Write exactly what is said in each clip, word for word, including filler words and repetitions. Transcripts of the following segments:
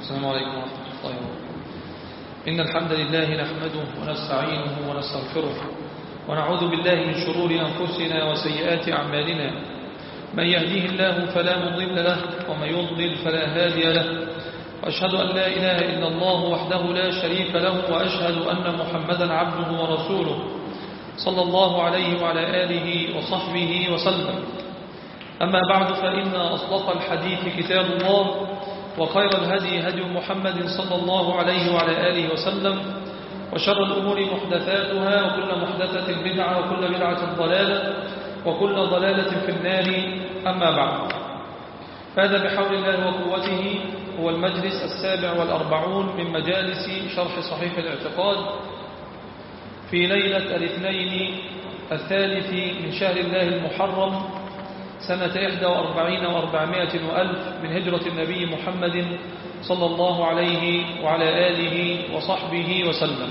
السلام عليكم ورحمة الله وبركاته. إن الحمد لله نحمده ونستعينه ونستغفره ونعوذ بالله من شرور أنفسنا وسيئات أعمالنا. من يهديه الله فلا مضل له ومن يضلل فلا هادي له، وأشهد أن لا إله إلا الله وحده لا شريك له، وأشهد أن محمدا عبده ورسوله صلى الله عليه وعلى آله وصحبه وسلم. أما بعد، فإن أصدق الحديث كتاب الله، وخير الهدي هدي محمد صلى الله عليه وعلى آله وسلم، وشر الأمور محدثاتها، وكل محدثة بدعة، وكل بدعة ضلالة، وكل ضلالة في النار. أما بعد، فهذا بحول الله وقوته هو المجلس السابع والأربعون من مجالس شرح صحيح الاعتقاد في ليلة الاثنين الثالث من شهر الله المحرم سنة إحدى وأربعين وأربعمائة وألف من هجرة النبي محمد صلى الله عليه وعلى آله وصحبه وسلم.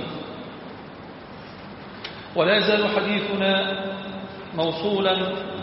ولا يزال حديثنا موصولا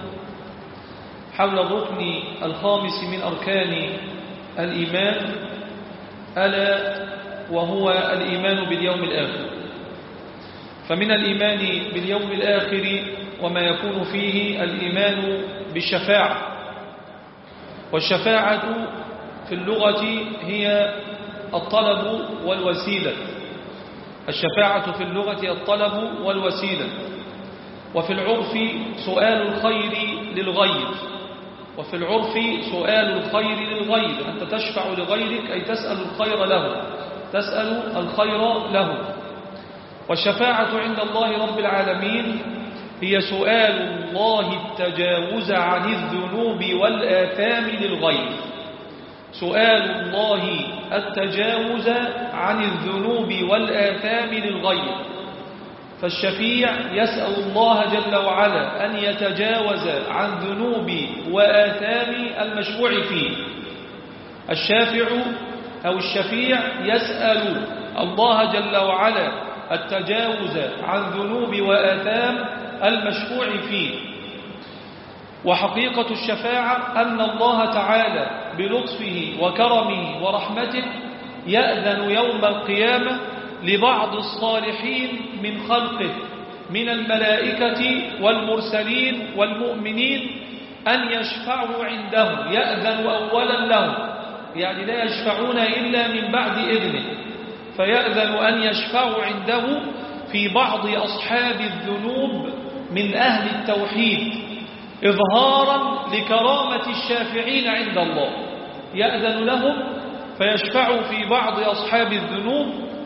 حول الركن الخامس من أركان الإيمان، ألا وهو الإيمان باليوم الآخر. فمن الإيمان باليوم الآخر وما يكون فيه الإيمان بالشفاعة. والشفاعة في اللغة هي الطلب والوسيلة. الشفاعة في اللغة الطلب والوسيلة، وفي العرف سؤال الخير للغير. وفي العرف سؤال الخير للغير، أنت تشفع لغيرك أي تسأل الخير له، تسأل الخير له. والشفاعة عند الله رب العالمين هي سؤال الله التجاوز عن الذنوب والآثام للغير. سؤال الله التجاوز عن الذنوب والآثام للغير. فالشفيع يسأل الله جل وعلا أن يتجاوز عن ذنوب وآثام المشفوع فيه. الشافع أو الشفيع يسأل الله جل وعلا التجاوز عن ذنوب وآثام المشفوع فيه. وحقيقة الشفاعة أن الله تعالى بلطفه وكرمه ورحمته يأذن يوم القيامة لبعض الصالحين من خلقه من الملائكة والمرسلين والمؤمنين أن يشفعوا عنده. يأذن أولا لهم، يعني لا يشفعون إلا من بعد إذنه، فيأذن أن يشفعوا عنده في بعض أصحاب الذنوب من أهل التوحيد إظهارا لكرامة الشافعين عند الله. يأذن لهم فيشفعوا في بعض أصحاب الذنوب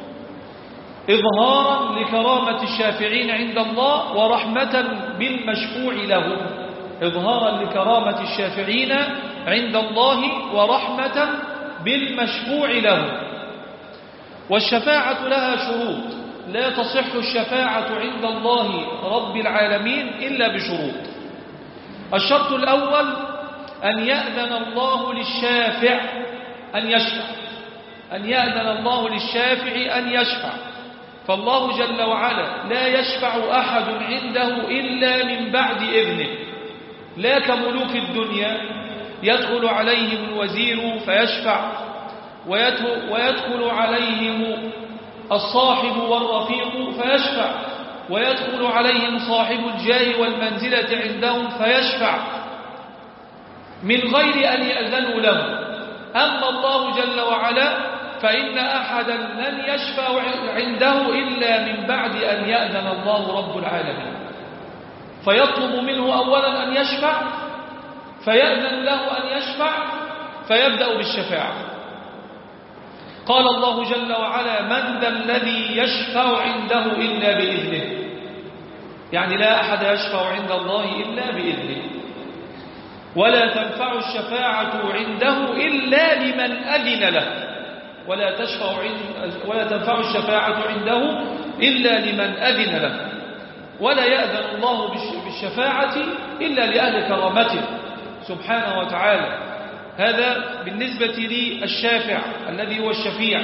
إظهارا لكرامة الشافعين عند الله ورحمة بالمشفوع لهم. إظهارا لكرامة الشافعين عند الله ورحمة بالمشفوع لهم. والشفاعة لها شروط، لا تصح الشفاعة عند الله رب العالمين إلا بشروط. الشرط الأول أن يأذن الله للشافع أن يشفع، أن يأذن الله للشافع أن يشفع. فالله جل وعلا لا يشفع أحد عنده إلا من بعد إذنه، لا كملوك الدنيا يدخل عليهم الوزير فيشفع، ويدخل عليهم الصاحب والرفيق فيشفع، ويدخل عليهم صاحب الجاه والمنزلة عندهم فيشفع من غير أن يأذنوا له. أما الله جل وعلا فإن أحدا لن يشفع عنده إلا من بعد أن يأذن الله رب العالمين، فيطلب منه أولا أن يشفع، فيأذن له أن يشفع، فيبدأ بالشفاعة. قال الله جل وعلا: من ذا الذي يشفع عنده إلا بإذنه. يعني لا أحد يشفع عند الله إلا بإذنه. ولا تنفع الشفاعة عنده إلا لمن أذن له. ولا تشفع عند ولا تنفع الشفاعة عنده إلا لمن أذن له. ولا يأذن الله بالشفاعة إلا لأهل كرامته سبحانه وتعالى. هذا بالنسبة للشافع الذي هو الشفيع.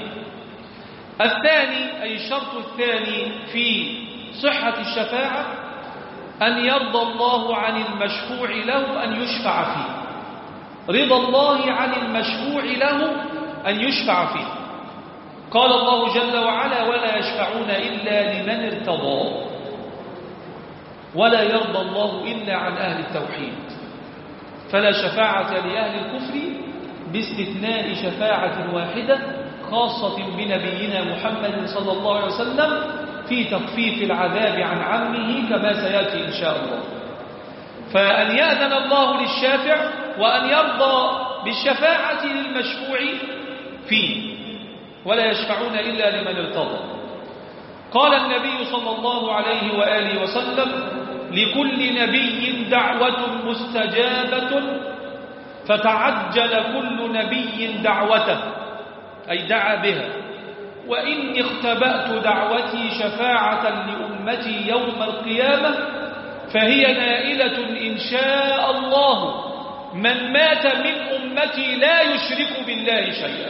الثاني، أي الشرط الثاني في صحة الشفاعة، أن يرضى الله عن المشفوع له أن يشفع فيه. رضا الله عن المشفوع له أن يشفع فيه. قال الله جل وعلا: ولا يشفعون إلا لمن ارتضى. ولا يرضى الله إلا عن أهل التوحيد، فلا شفاعة لأهل الكفر باستثناء شفاعة واحدة خاصة بنبينا محمد صلى الله عليه وسلم في تخفيف العذاب عن عمه كما سيأتي إن شاء الله. فأن يأذن الله للشافع وأن يرضى بالشفاعة للمشفوع فيه، ولا يشفعون إلا لمن ارتضى. قال النبي صلى الله عليه وآله وسلم: لكل نبي دعوة مستجابة، فتعجل كل نبي دعوته، أي دعا بها. وإني اختبأت دعوتي شفاعة لأمتي يوم القيامة، فهي نائلة إن شاء الله من مات من أمتي لا يشرك بالله شيئا.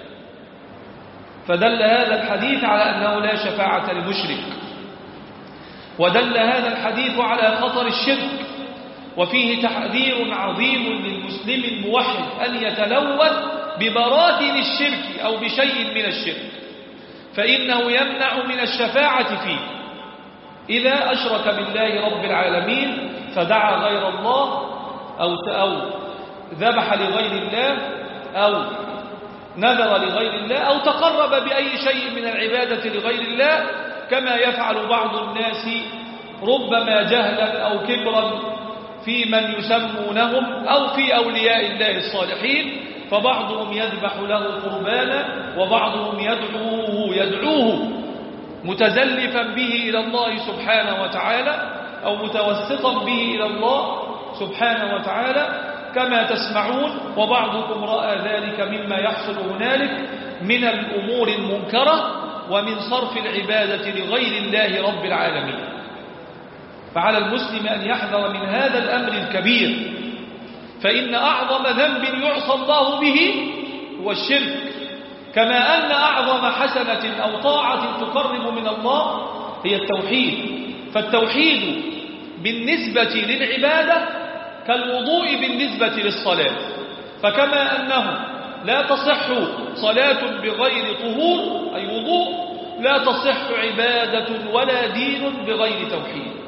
فدل هذا الحديث على أنه لا شفاعة للمشرك، ودل هذا الحديث على خطر الشرك، وفيه تحذير عظيم للمسلم الموحد أن يتلوث ببراثن الشرك أو بشيء من الشرك، فإنه يمنع من الشفاعة فيه إذا أشرك بالله رب العالمين فدعا غير الله أو أو ذبح لغير الله أو نذر لغير الله أو تقرب بأي شيء من العبادة لغير الله، كما يفعل بعض الناس ربما جهلا أو كبرا في من يسمونهم أو في أولياء الله الصالحين، فبعضهم يذبح له قربانا وبعضهم يدعوه يدعوه متزلفا به إلى الله سبحانه وتعالى أو متوسطا به إلى الله سبحانه وتعالى كما تسمعون. وبعضكم رأى ذلك مما يحصل هنالك من الأمور المنكرة ومن صرف العبادة لغير الله رب العالمين. فعلى المسلم أن يحذر من هذا الأمر الكبير، فإن أعظم ذنب يعصى الله به هو الشرك، كما أن أعظم حسنة أو طاعة تقرب من الله هي التوحيد. فالتوحيد بالنسبة للعبادة كالوضوء بالنسبة للصلاة، فكما أنه لا تصح صلاة بغير طهور أي وضوء، لا تصح عبادة ولا دين بغير توحيد.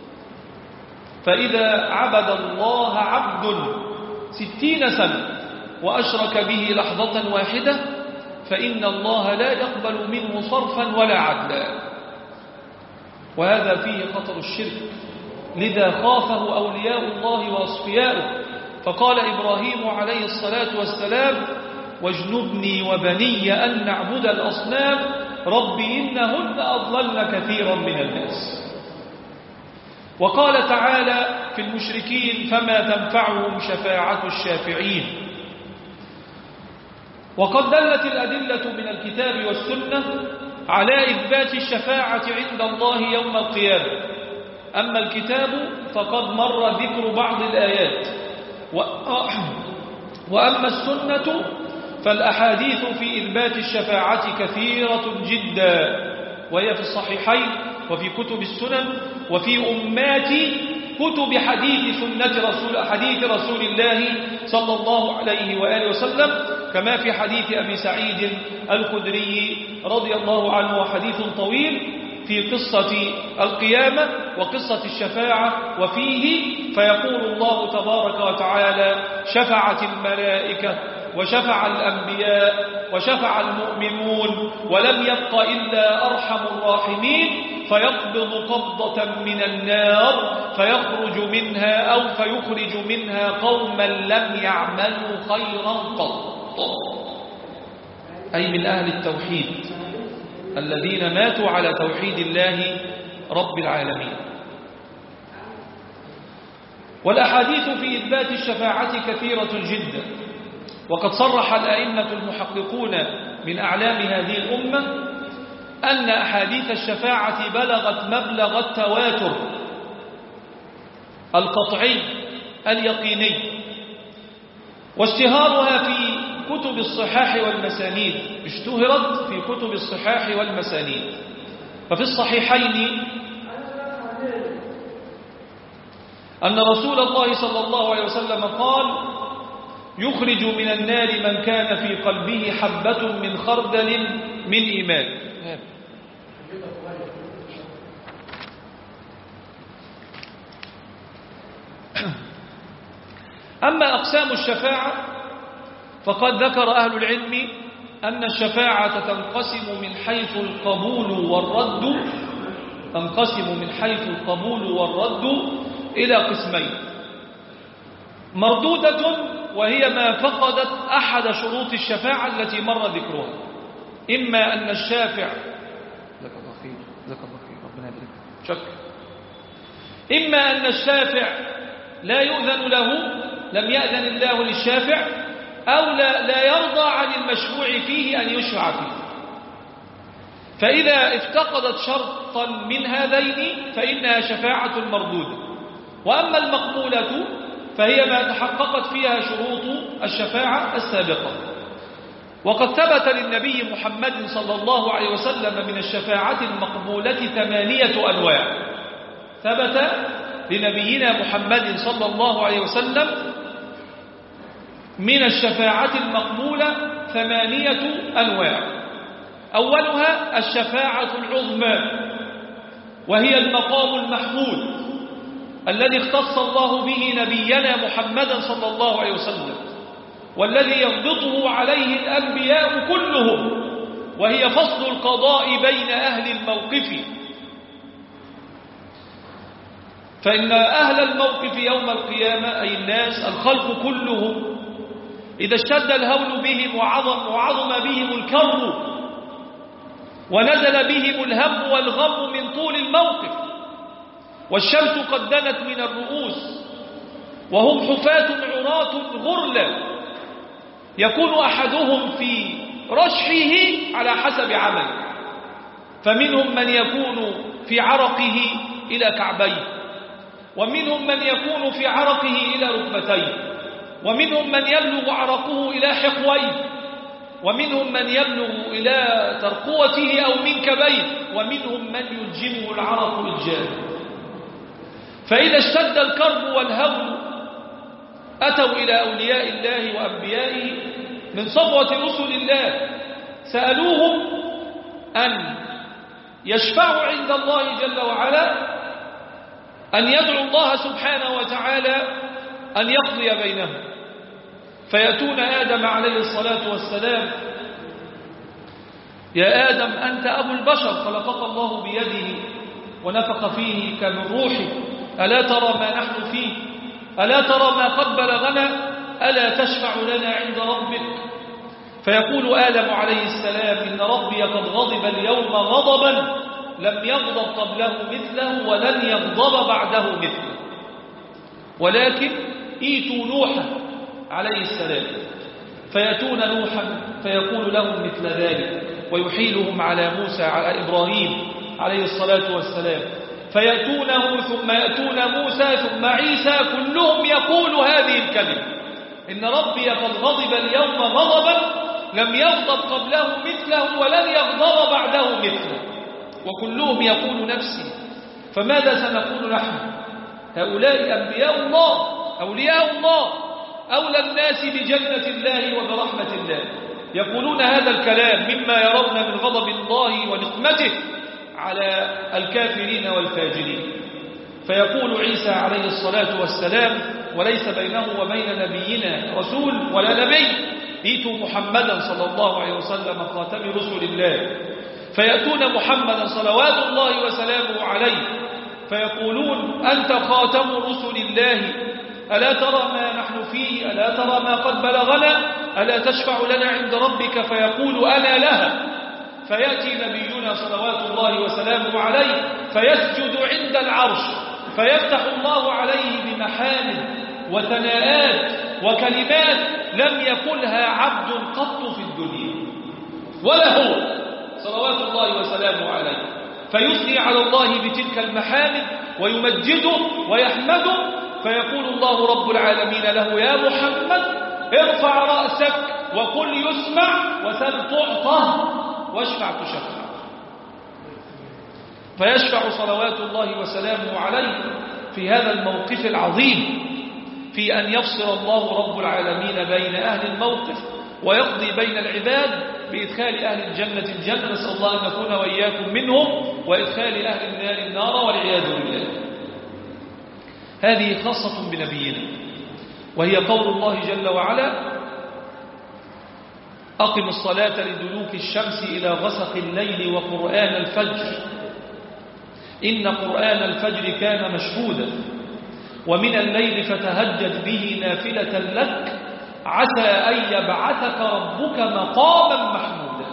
فإذا عبد الله عبد ستين سنة وأشرك به لحظة واحدة فإن الله لا يقبل منه صرفا ولا عدلا، وهذا فيه خطر الشرك، لذا خافه أولياء الله وأصفياؤه. فقال إبراهيم عليه الصلاة والسلام: واجنبني وبني أن نعبد الأصنام رب إنهن أضللن كثيرا من الناس. وقال تعالى في المشركين: فما تنفعهم شفاعة الشافعين. وقد دلت الأدلة من الكتاب والسنة على إثبات الشفاعة عند الله يوم القيامة. أما الكتاب فقد مر ذكر بعض الآيات، وأما السنة فالأحاديث في إثبات الشفاعة كثيرة جدا، وهي في الصحيحين وفي كتب السنن وفي أمات كتب حديث سنة رسول حديث رسول الله صلى الله عليه وآله وسلم، كما في حديث أبي سعيد الخدري رضي الله عنه، وحديث طويل في قصة القيامة وقصة الشفاعة. وفيه فيقول الله تبارك وتعالى: شفعت الملائكة وشفع الأنبياء وشفع المؤمنون ولم يبق إلا أرحم الراحمين، فيقبض قبضة من النار فيخرج منها أو فيخرج منها قوما لم يعملوا خيرا قط، أي من أهل التوحيد الذين ماتوا على توحيد الله رب العالمين. والأحاديث في إثبات الشفاعة كثيرة جدا، وقد صرح الأئمة المحققون من أعلام هذه الأمة أن أحاديث الشفاعة بلغت مبلغ التواتر القطعي اليقيني، واشتهارها في كتب الصحاح والمسانيد، اشتهرت في كتب الصحاح والمسانيد. ففي الصحيحين أن رسول الله صلى الله عليه وسلم قال: يخرج من النار من كان في قلبه حبة من خردل من إيمان. أما أقسام الشفاعة فقد ذكر أهل العلم أن الشفاعة تنقسم من حيث القبول والرد تنقسم من حيث القبول والرد إلى قسمين: مردودة وهي ما فقدت أحد شروط الشفاعة التي مر ذكرها، إما أن الشافع ذكر الله خير ذكر الله خير ربنا يبارك شك إما أن الشافع لا يؤذن له، لم يأذن الله للشافع، أو لا, لا يرضى عن المشروع فيه أن يشفع فيه. فإذا افتقدت شرطا من هذين فإنها شفاعة مردودة. وأما المقبولة فهي ما تحققت فيها شروط الشفاعة السابقة. وقد ثبت للنبي محمد صلى الله عليه وسلم من الشفاعة المقبولة ثمانية أنواع. ثبت لنبينا محمد صلى الله عليه وسلم من الشفاعة المقبولة ثمانية أنواع. أولها الشفاعة العظمى، وهي المقام المحمود الذي اختص الله به نبينا محمدا صلى الله عليه وسلم، والذي يغبطه عليه الأنبياء كلهم، وهي فصل القضاء بين أهل الموقف. فإن أهل الموقف يوم القيامة أي الناس الخلق كلهم إذا اشتد الهول بهم وعظم, وعظم بهم الكرب ونزل بهم الهم والغم من طول الموقف، والشمس قد دنت من الرؤوس وهم حفاة عراة غرلا، يكون أحدهم في رشحه على حسب عمله، فمنهم من يكون في عرقه إلى كعبيه، ومنهم من يكون في عرقه إلى ركبتيه، ومنهم من يبلغ عرقه إلى حقويه، ومنهم من يبلغ إلى ترقوته أو منكبيه، ومنهم من يلجمه العرق إلجام. فإذا اشتد الكرب والهول أتوا إلى أولياء الله وأنبيائه من صبوة رسل الله، سألوهم أن يشفعوا عند الله جل وعلا، أن يدعو الله سبحانه وتعالى أن يقضي بينهم. فيأتون آدم عليه الصلاة والسلام: يا آدم أنت أبو البشر، خلقك الله بيده ونفخ فيه كمن روحه، ألا ترى ما نحن فيه؟ ألا ترى ما قد بلغنا؟ ألا تشفع لنا عند ربك؟ فيقول آدم عليه السلام: إن ربي قد غضب اليوم غضبا لم يغضب قبله مثله ولن يغضب بعده مثله، ولكن ايتوا نوحا عليه السلام. فيأتون نوحا فيقول لهم مثل ذلك، ويحيلهم على موسى على إبراهيم عليه الصلاة والسلام. فيأتونه ثم يأتون موسى ثم عيسى، كلهم يقول هذه الكلمة: إن ربي قد غضب اليوم غضبا لم يغضب قبله مثله ولن يغضب بعده مثله، وكلهم يقول نفسي. فماذا سنقول نحن؟ هؤلاء أنبياء الله، أولياء الله، أولى الناس بجنة الله وبرحمة الله، يقولون هذا الكلام مما يرون من غضب الله ونقمته على الكافرين والفاجرين. فيقول عيسى عليه الصلاة والسلام، وليس بينه وبين نبينا رسول ولا نبي: ائتوا محمدا صلى الله عليه وسلم خاتم رسل الله. فيأتون محمدا صلوات الله وسلامه عليه فيقولون: أنت خاتم رسل الله، ألا ترى ما نحن فيه؟ ألا ترى ما قد بلغنا؟ ألا تشفع لنا عند ربك؟ فيقول: أنا لها. فيأتي نبينا صلوات الله وسلامه عليه فيسجد عند العرش، فيفتح الله عليه بمحامد وثناءات وكلمات لم يقلها عبد قط في الدنيا ولا هو صلوات الله وسلامه عليه، فيثني على الله بتلك المحامد ويمجده ويحمده. فيقول الله رب العالمين له: يا محمد ارفع رأسك وقل يسمع وسل تعطى واشفع تشفع. فيشفع صلوات الله وسلامه عليه في هذا الموقف العظيم، في أن يفصل الله رب العالمين بين أهل الموقف ويقضي بين العباد بإدخال أهل الجنة الجنة، نسأل الله أن نكون وإياكم منهم، وإدخال أهل النار النار والعياذ بالله. هذه خاصة بنبينا، وهي قول الله جل وعلا: أقم الصلاة لدلوك الشمس إلى غسق الليل وقرآن الفجر إن قرآن الفجر كان مشهودا ومن الليل فتهجد به نافلة لك عسى أن يبعثك ربك مقاما محمودا.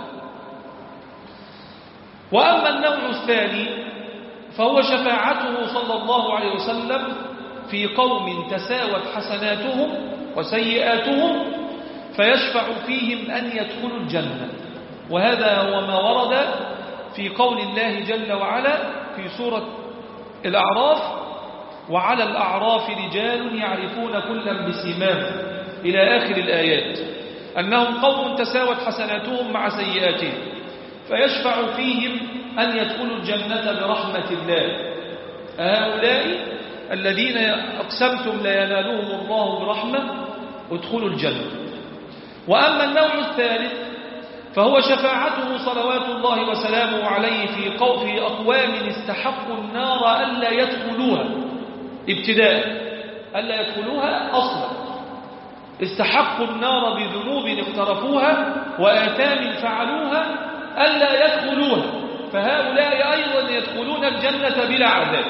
وأما النوع الثاني فهو شفاعته صلى الله عليه وسلم في قوم تساوت حسناتهم وسيئاتهم فيشفع فيهم أن يدخلوا الجنة. وهذا هو ما ورد في قول الله جل وعلا في سورة الأعراف: وعلى الأعراف رجال يعرفون كلا بسيماهم إلى آخر الآيات، أنهم قوم تساوت حسناتهم مع سيئاتهم فيشفع فيهم أن يدخلوا الجنة برحمة الله. هؤلاء الذين أقسمتم لا ينالهم الله برحمة ادخلوا الجنة. وأما النوع الثالث فهو شفاعته صلوات الله وسلامه عليه في قوم أقوام استحقوا النار ألا يدخلوها ابتداء، ألا يدخلوها أصلا، استحقوا النار بذنوب اقترفوها وآثام فعلوها ألا يدخلوها، فهؤلاء أيضا يدخلون الجنة بلا عذاب.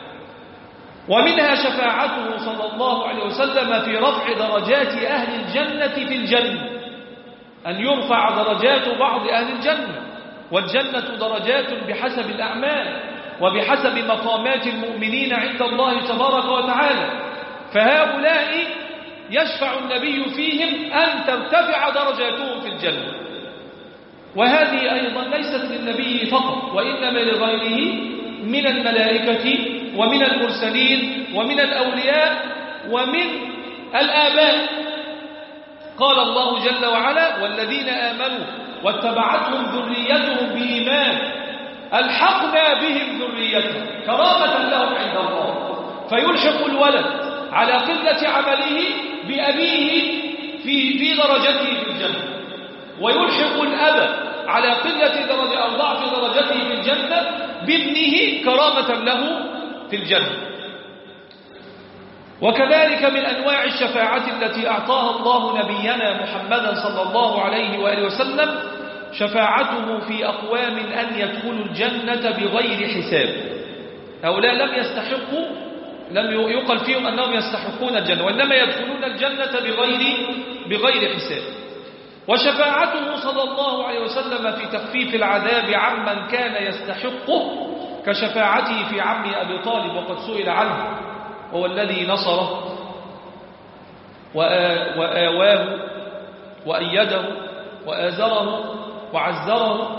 ومنها شفاعته صلى الله عليه وسلم في رفع درجات أهل الجنة في الجنة، أن يرفع درجات بعض أهل الجنة، والجنة درجات بحسب الأعمال وبحسب مقامات المؤمنين عند الله تبارك وتعالى، فهؤلاء يشفع النبي فيهم أن ترتفع درجاتهم في الجنة. وهذه أيضا ليست للنبي فقط، وإنما لغيره من الملائكة ومن المرسلين ومن الأولياء ومن الآباء. قال الله جل وعلا: والذين آمنوا واتبعتهم ذريتهم بإيمان ألحقنا بهم ذريتهم كرامة لهم عند الله، فيلحق الولد على قلة عمله بأبيه في في درجته في الجنة، ويلحق الأب على قلة درجة أو ضعف درجته في الجنة بابنه كرامة له في الجنة. وكذلك من أنواع الشفاعة التي أعطاها الله نبينا محمدا صلى الله عليه وآله وسلم شفاعته في أقوام أن يدخلوا الجنة بغير حساب. هؤلاء لم يستحقوا، لم يقل فيهم أنهم يستحقون الجنة، وإنما يدخلون الجنة بغير بغير حساب. وشفاعته صلى الله عليه وسلم في تخفيف العذاب عمن كان يستحقه كشفاعته في عم أبي طالب، وقد سئل عنه، هو الذي نصره وآواه وأيده وآزره وعزره.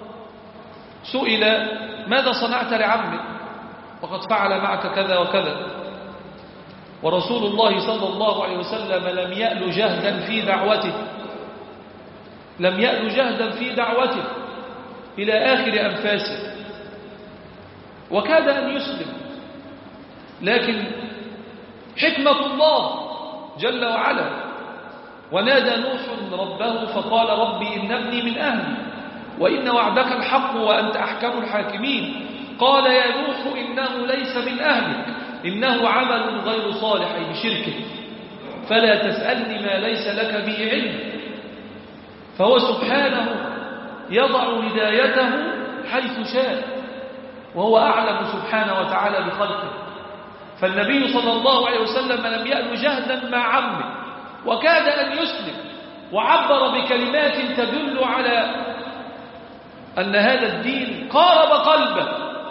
سئل: ماذا صنعت لعمك؟ وقد فعل معك كذا وكذا. ورسول الله صلى الله عليه وسلم لم يأل جهدا في دعوته، لم يأل جهدا في دعوته إلى آخر أنفاسه، وكاد أن يسلم، لكن حكمة الله جل وعلا: ونادى نوح ربه فقال ربي إن ابني من أهلي وإن وعدك الحق وأنت أحكم الحاكمين. قال يا نوح إنه ليس من أهلك إنه عمل غير صالح بشركه فلا تسألني ما ليس لك به علم. فهو سبحانه يضع هدايته حيث شاء، وهو أعلم سبحانه وتعالى بخلقه. فالنبي صلى الله عليه وسلم لم يأل جهدا مع عمه، وكاد أن يسلم، وعبر بكلمات تدل على أن هذا الدين قارب قلبه.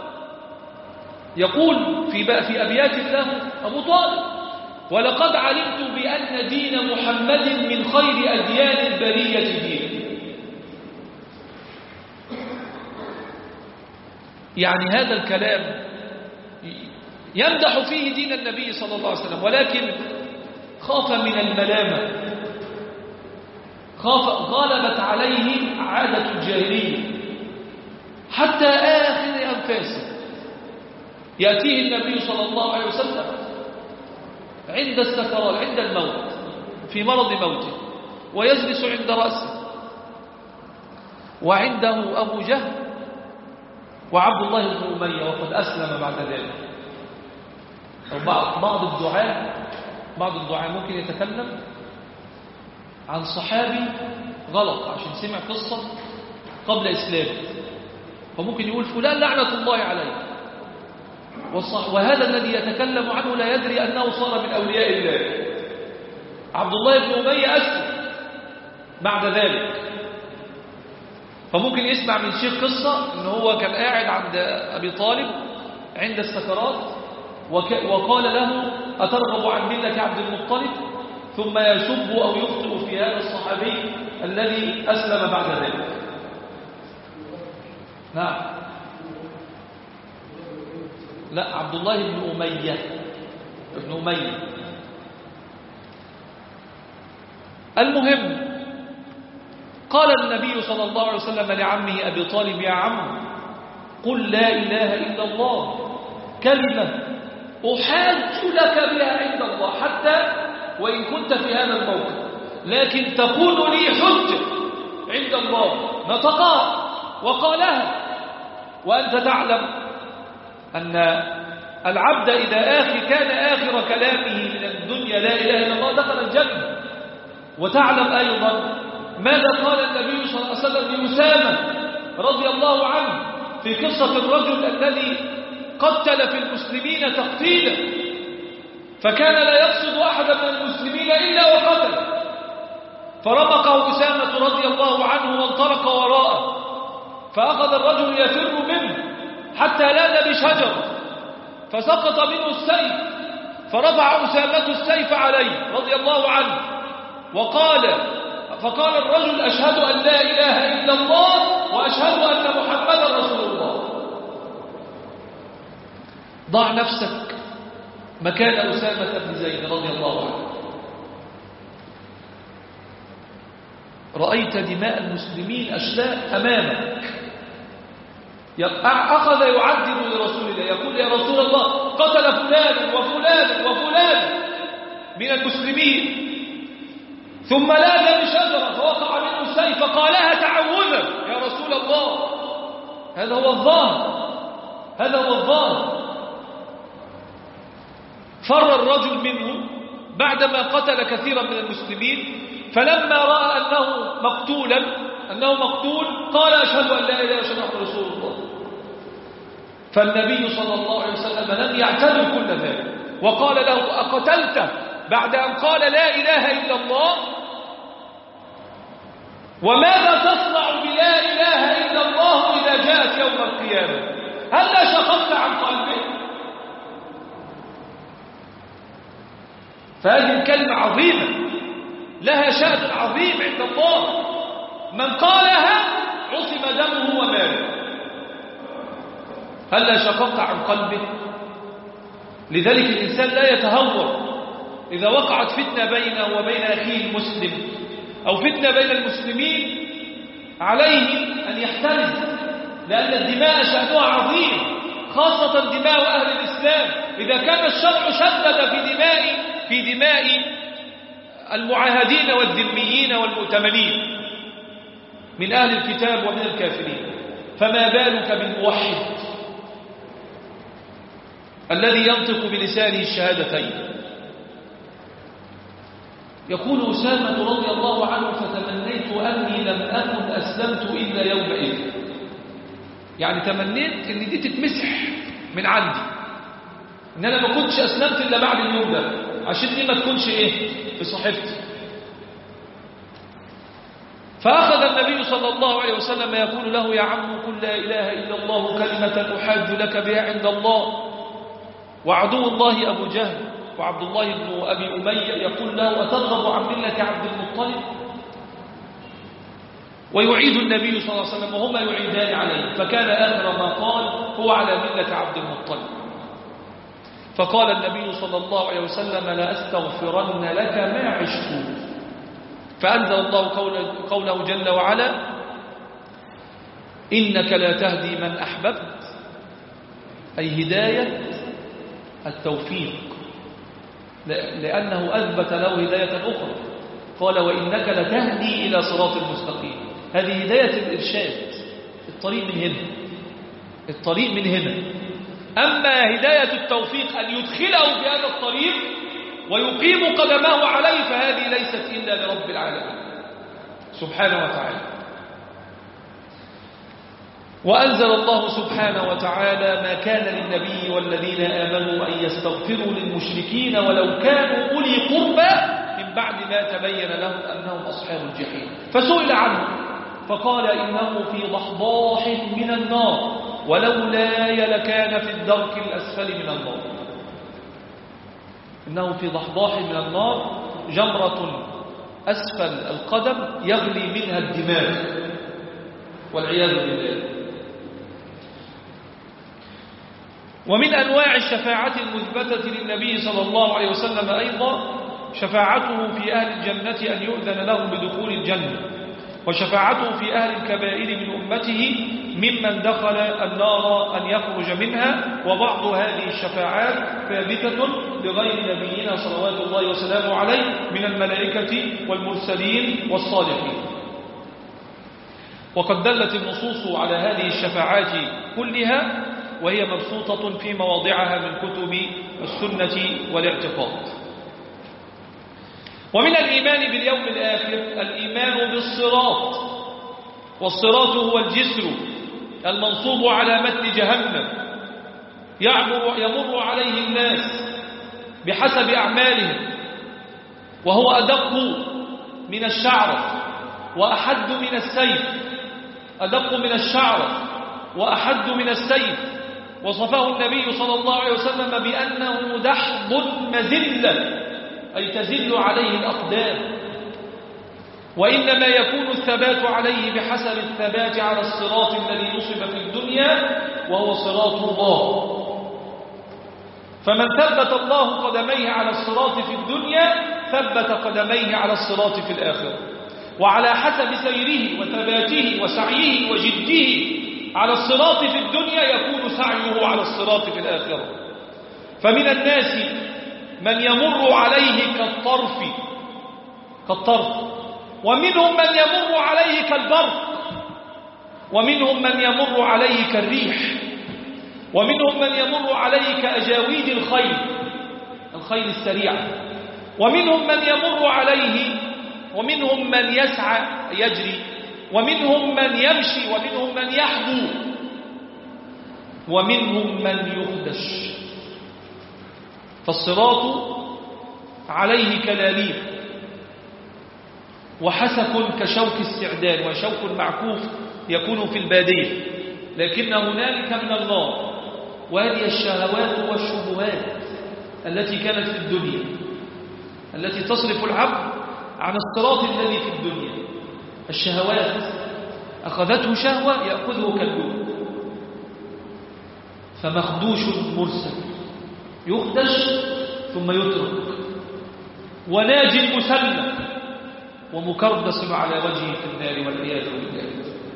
يقول في في أبيات له أبو طالب: ولقد علمت بأن دين محمد من خير أديان البرية دين. يعني هذا الكلام يمدح فيه دين النبي صلى الله عليه وسلم، ولكن خاف من الملامة، خاف غلبت عليه عادة الجاهلية حتى آخر أنفاسه. يأتيه النبي صلى الله عليه وسلم عند السكرات عند الموت في مرض موته ويجلس عند رأسه، وعنده أبو جهل وعبد الله بن أمية وقد أسلم بعد ذلك. بعض الدعاء بعض الدعاء ممكن يتكلم عن صحابي غلط عشان سمع قصة قبل إسلامه، فممكن يقول فلان لعنة الله عليه، وهذا الذي يتكلم عنه لا يدري أنه صار من أولياء الله. عبد الله بن أمية أسلم بعد ذلك، فممكن يسمع من شيخ قصة إن هو كان قاعد عند أبي طالب عند السكرات وقال له أترغب عن ملة عبد المطلب، ثم يسب أو يخطئ في هذا الصحابي الذي أسلم بعد ذلك. نعم، لا، عبد الله بن أمية ابن أمية. المهم، قال النبي صلى الله عليه وسلم لعمه أبي طالب: يا عم، قل لا إله إلا الله كلمة أحاج لك بها عند الله، حتى وإن كنت في هذا الموقف، لكن تكون لي حجة عند الله. نطقها وقالها، وأنت تعلم أن العبد إذا آخر كان آخر كلامه من الدنيا لا إله إلا الله دخل الجنة. وتعلم أيضا ماذا قال النبي صلى الله عليه وسلم لأسامة رضي الله عنه في قصة الرجل الذي قتل في المسلمين تقتيلا، فكان لا يقصد أحدا من المسلمين إلا وقتل، فرمقه أسامة رضي الله عنه وانطلق وراءه، فأخذ الرجل يفر منه حتى لاذ بشجر فسقط منه السيف، فرفع أسامة السيف عليه رضي الله عنه وقال فقال الرجل: أشهد أن لا إله إلا الله وأشهد أن محمدا رسول الله. ضع نفسك مكان أسامة بن زيد رضي الله عنه. رأيت دماء المسلمين أشلاء أمامك، أخذ يعدل لرسول الله يقول: يا رسول الله، قتل فلانا وفلانا وفلانا من المسلمين، ثم لاذ بشجرة فوقع منه السيف فقالها تعوذا يا رسول الله. هذا هو الظاهر، هذا هو الظاهر. فر الرجل منه بعدما قتل كثيرا من المسلمين، فلما رأى أنه مقتولا أنه مقتول قال: أشهد أن لا إله إلا الله رسول الله. فالنبي صلى الله عليه وسلم لم يعتبر كل ذلك، وقال له: أقتلته بعد أن قال لا إله إلا الله؟ وماذا تصنع بلا إله إلا الله إذا جاءت يوم القيامة؟ هل شققت عن قلبه؟ فهذه الكلمة عظيمة لها شأن عظيم عند الله، من قالها عصم دمه وماله. هل شققت عن قلبه؟ لذلك الإنسان لا يتهور إذا وقعت فتنة بينه وبين أخيه المسلم أو فتنة بين المسلمين، عليه أن يحترز، لأن الدماء شأنها عظيم، خاصة دماء أهل الإسلام. إذا كان الشرع شدد في دماء في دماء المعاهدين والذميين والمؤتمنين من أهل الكتاب ومن الكافرين، فما بالك بالموحد الذي ينطق بلسانه الشهادتين؟ يقول أسامة رضي الله عنه: فتمنيت أني لم أكن أسلمت إلا يومئذ. يعني تمنيت أن دي تتمسح من عندي، أن أنا ما كنتش أسلمت إلا بعد اليوم ده، عشان دي ما تكونش إيه في صحيفتي. فأخذ النبي صلى الله عليه وسلم يقول له: يا عم، قل لا إله إلا الله كلمة أحاج لك بها عند الله. وعدو الله أبو جهل وعبد الله بن أبي أمية يقول له: أترغب عن ملة عبد المطلب؟ ويعيد النبي صلى الله عليه وسلم وهما يعيدان عليه، فكان آخر ما قال: هو على ملة عبد المطلب. فقال النبي صلى الله عليه وسلم: لا أستغفرن لك ما عشت. فأنزل الله قوله جل وعلا: إنك لا تهدي من أحببت، أي هداية التوفيق. لأنه أثبت له هداية أخرى، قال وإنك لتهدي إلى صراط المستقيم. هذه هداية الإرشاد، الطريق من هنا، الطريق من هنا. أما هداية التوفيق أن يدخله في هذا الطريق ويقيم قدمه عليه، فهذه ليست إلا لرب العالمين سبحانه وتعالى. وأنزل الله سبحانه وتعالى ما كان للنبي والذين آمنوا أن يستغفروا للمشركين ولو كانوا أولي قربى من بعد ما تبين لهم أنهم أصحاب الجحيم. فسئل عنه فقال إنه في ضحضاح من النار ولولاي لكان في الدرك الأسفل من النار. إنه في ضحضاح من النار، جمرة أسفل القدم يغلي منها الدماغ والعياذ بالله. ومن أنواع الشفاعة المثبتة للنبي صلى الله عليه وسلم أيضا شفاعته في أهل الجنة أن يؤذن لهم بدخول الجنة، وشفاعته في أهل الكبائر من أمته ممن دخل النار أن يخرج منها. وبعض هذه الشفاعات ثابتة لغير نبينا صلوات الله وسلامه عليه من الملائكة والمرسلين والصالحين. وقد دلت النصوص على هذه الشفاعات كلها، وهي مبسوطة في مواضعها من كتب السنة والاعتقاد. ومن الإيمان باليوم الآخر الإيمان بالصراط، والصراط هو الجسر المنصوب على متن جهنم يعبر يمر عليه الناس بحسب أعمالهم، وهو أدق من الشعرة وأحد من السيف، أدق من الشعرة وأحد من السيف. وصفه النبي صلى الله عليه وسلم بأنه دحض مزلة، أي تزل عليه الأقدام، وإنما يكون الثبات عليه بحسب الثبات على الصراط الذي نصب في الدنيا وهو صراط الله. فمن ثبت الله قدميه على الصراط في الدنيا ثبت قدميه على الصراط في الآخرة، وعلى حسب سيره وثباته وسعيه وجده على الصراط في الدنيا يكون سعيه على الصراط في الآخرة. فمن الناس من يمر عليه كالطرف كالطرف ومنهم من يمر عليه كالبرق، ومنهم من يمر عليه كالريح، ومنهم من يمر عليه كأجاويد الخيل الخيل السريعة، ومنهم من يمر عليه، ومنهم من يسعى يجري، ومنهم من يمشي، ومنهم من يحبو، ومنهم من يخدش. فالصراط عليه كلاليب وحسك كشوك السعدان، وشوك معكوف يكون في البادية، لكن هنالك من النار. وهذه الشهوات والشبهات التي كانت في الدنيا التي تصرف العبد عن الصراط الذي في الدنيا. الشهوات أخذته شهوة يأخذه كاللوم، فمخدوش مرسل يخدش ثم يترك، وناج مسلم ومكردس على وجهه في النار والعياذ بالله.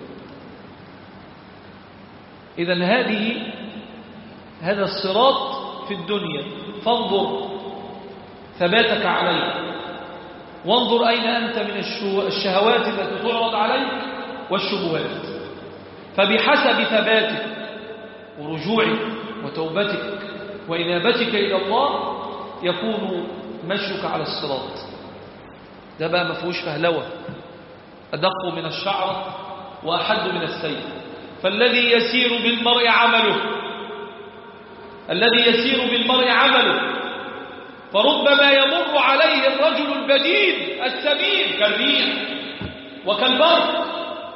إذن هذه هذا الصراط في الدنيا، فانظر ثباتك عليه، وانظر أين أنت من الشهوات التي تعرض عليك والشبهات. فبحسب ثباتك ورجوعك وتوبتك وإنابتك إلى الله يكون مشيك على الصراط. ده بقى ما فيهوش فهلوة، أدق من الشعرة وأحد من السيف. فالذي يسير بالمرء عمله الذي يسير بالمرء عمله فربما يمر عليه الرجل البديل السمين كالريح وكالبرق،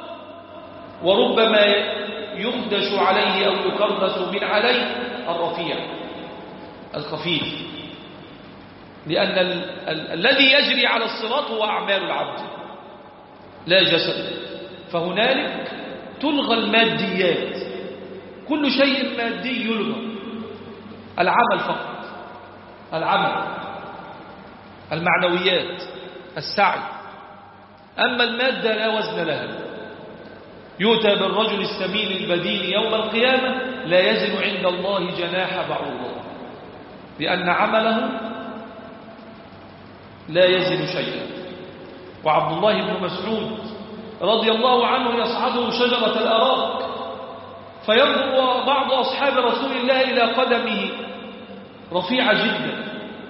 وربما يخدش عليه أو يكردس من عليه الرفيع الخفيف، لأن ال ال الذي يجري على الصراط هو أعمال العبد لا جسد. فهنالك تلغى الماديات، كل شيء مادي يلغى، العمل فقط، العمل، المعنويات، السعي. أما المادة لا وزن لها. يؤتى بالرجل السمين البدين يوم القيامة لا يزن عند الله جناح بعوضة، لأن عمله لا يزن شيئا. وعبد الله بن مسعود رضي الله عنه يصعده شجرة الأراك، فينظر بعض أصحاب رسول الله إلى قدمه رفيعة جدا،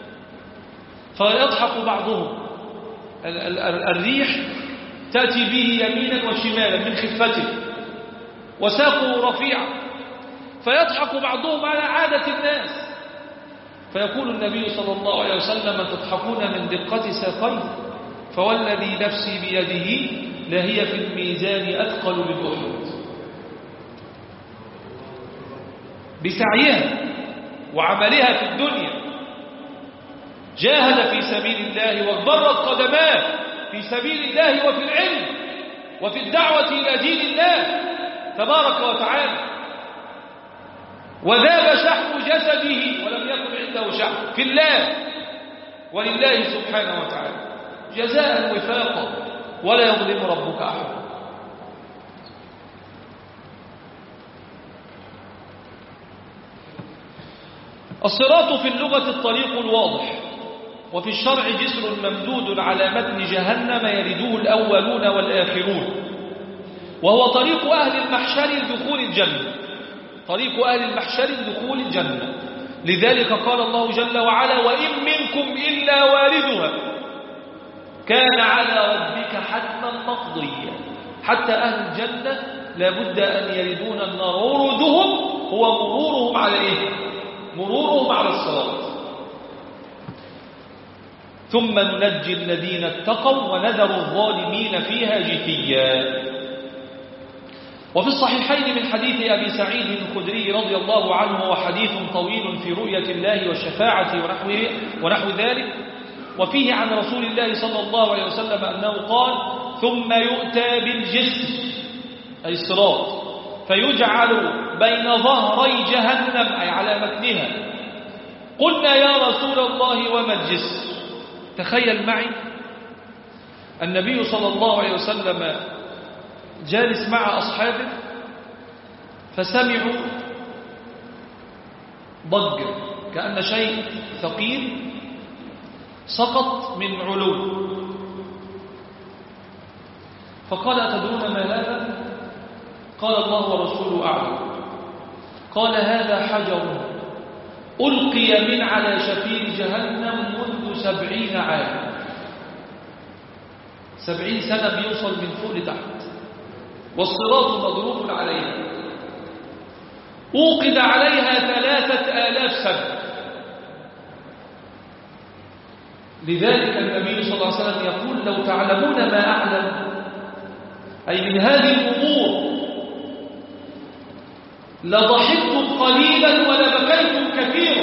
فيضحك بعضهم، الريح تأتي به يمينا وشمالا من خفته وساقه رفيعة، فيضحك بعضهم على عادة الناس، فيقول النبي صلى الله عليه وسلم: تضحكون من دقة ساقيه، فوالذي نفسي بيده لهي في الميزان أثقل من أحد. بسعيها وعملها في الدنيا جاهد في سبيل الله واغبرت قدماه في سبيل الله وفي العلم وفي الدعوة إلى دين الله تبارك وتعالى، وذاب شحم جسده ولم يكن عنده شحم في الله ولله سبحانه وتعالى جزاء وفاقا، ولا يظلم ربك أحد. الصراط في اللغة الطريق الواضح، وفي الشرع جسر ممدود على متن جهنم يرده الأولون والآخرون، وهو طريق أهل المحشر لدخول الجنة، طريق أهل المحشر لدخول الجنة. لذلك قال الله جل وعلا: وإن منكم إلا واردها كان على ربك حتما مقضيا. حتى أهل الجنة لابد أن يردون النار، ورودهم هو مرورهم على إيه؟ مرورهم على الصراط. ثم ننجي الذين اتقوا ونذر الظالمين فيها جثيا. وفي الصحيحين من حديث أبي سعيد الخدري رضي الله عنه، وحديث طويل في رؤية الله والشفاعة ونحو, ونحو ذلك، وفيه عن رسول الله صلى الله عليه وسلم أنه قال: ثم يؤتى بالجسر أي الصراط فيجعل بين ظهري جهنم أي على متنها. قلنا: يا رسول الله وما الجسر؟ تخيل معي النبي صلى الله عليه وسلم جالس مع أصحابه فسمعوا ضجة كأن شيء ثقيل سقط من علو، فقال: أتدرون ما هذا؟ قال: الله ورسوله أعلم. قال: هذا حجر ألقي من على شفير جهنم منذ سبعين عاما، سبعين سنة بيوصل من فوق لتحت، والصراط مضروب عليها، أوقد عليها ثلاثة آلاف سنة. لذلك النبي صلى الله عليه وسلم يقول: لو تعلمون ما أعلم، أي من هذه الأمور، لضحكتم قليلا ولبكيتم كثيرا،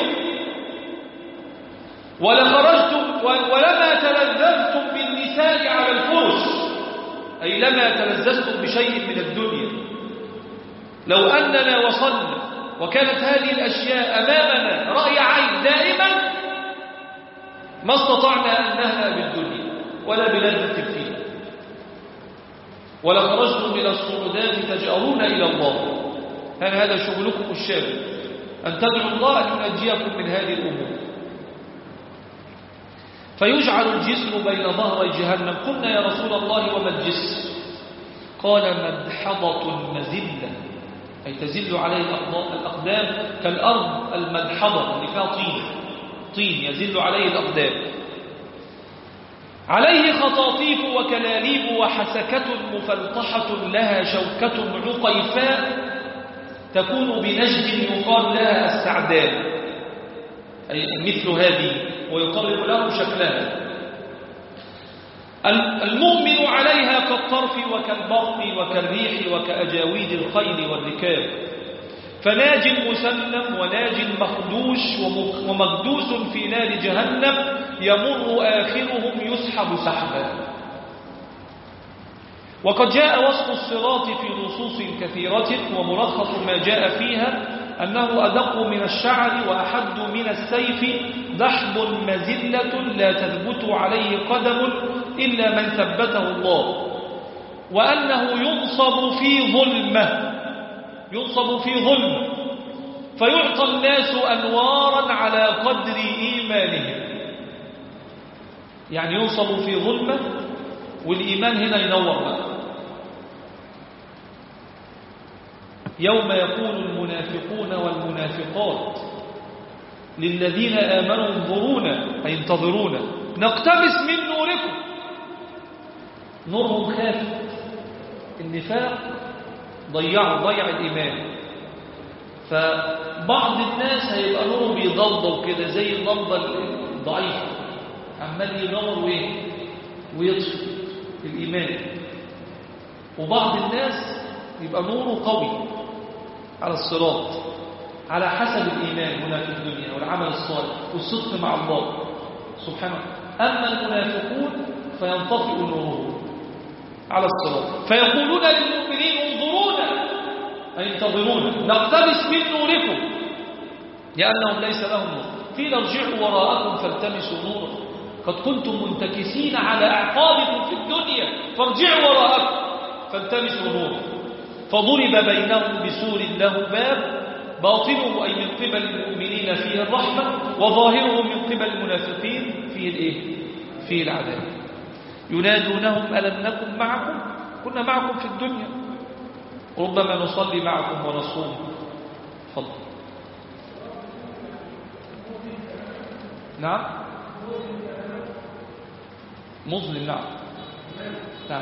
ولخرجتم ولما تلذذتم بالنساء على الفرش، أي لما تلذذتم بشيء من الدنيا. لو أننا وصلنا وكانت هذه الأشياء أمامنا رأي عين دائما ما استطعنا أن نهنأ بالدنيا ولا بلذة فيها، ولخرجتم إلى الصعودات تجأرون إلى الله. كان هذا شغلكم الشاغل، أن تدعوا الله أن ينجيكم من هذه الأمور. فيجعل الجسر بين ظهري جهنم. قلنا: يا رسول الله وما الجسر؟ قال: مدحضة مزلة، أي تزل عليه الأقدام كالأرض المدحضة اللي فيها طين، طين يزل عليه الأقدام، عليه خطاطيف وكلاليب وحسكة مفلطحة لها شوكة عقيفاء تكون بنجد يقال لها السعدان، أي مثل هذه، ويقرب له شكلها. المؤمن عليها كالطرف وكالبرق وكالريح وكأجاويد الخيل والركاب، فناج مسلم وناج مخدوش ومقدوس في نار جهنم يمر آخرهم يسحب سحبا. وقد جاء وصف الصراط في نصوص كثيرة، وملخص ما جاء فيها أنه أدق من الشعر وأحد من السيف، دحض مزلة لا تثبت عليه قدم إلا من ثبته الله، وأنه ينصب في ظلمة، ينصب في ظلمة فيعطى الناس أنوارا على قدر إيمانهم. يعني يوصلوا في ظلمة والإيمان هنا ينور بقى. يوم يقول المنافقون والمنافقات للذين آمنوا انظرونا أي انتظرونا نقتبس من نوركم. نورهم خافت، النفاق ضيعوا ضيع الإيمان. فبعض الناس هيبقى نوره بيضلضل كده زي اللمبة الضعيفة، عمال ينور وإيه ويطفي الإيمان. وبعض الناس يبقى نوره قوي على الصراط على حسب الإيمان هنا في الدنيا والعمل الصالح والصدق مع الله سبحانه. أما المنافقون فينطفئ نورهم على الصراط فيقولون للمؤمنين انظرونا أي انتظرونا نقتبس من نوركم لأنهم ليس لهم نور. قيل ارجعوا وراءكم فالتمسوا نورا قد كنتم منتكسين على أعقابكم في الدنيا فارجعوا وراءكم فالتمسوا نورا فضرب بينهم بسور له باب باطنه أي من قبل المؤمنين فيه الرحمة وظاهره من قبل المنافقين فيه الإيه؟ فيه العذاب. ينادونهم ألم نكن معكم؟ كنا معكم في الدنيا ربما نصلي معكم ونصوم. فضل. نعم مظلم. نعم نعم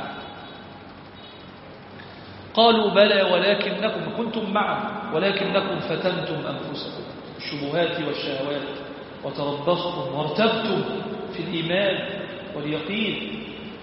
قالوا بلى ولكنكم كنتم معهم ولكنكم فتنتم أنفسكم الشبهات والشهوات وتربصتم وارتبتم في الإيمان واليقين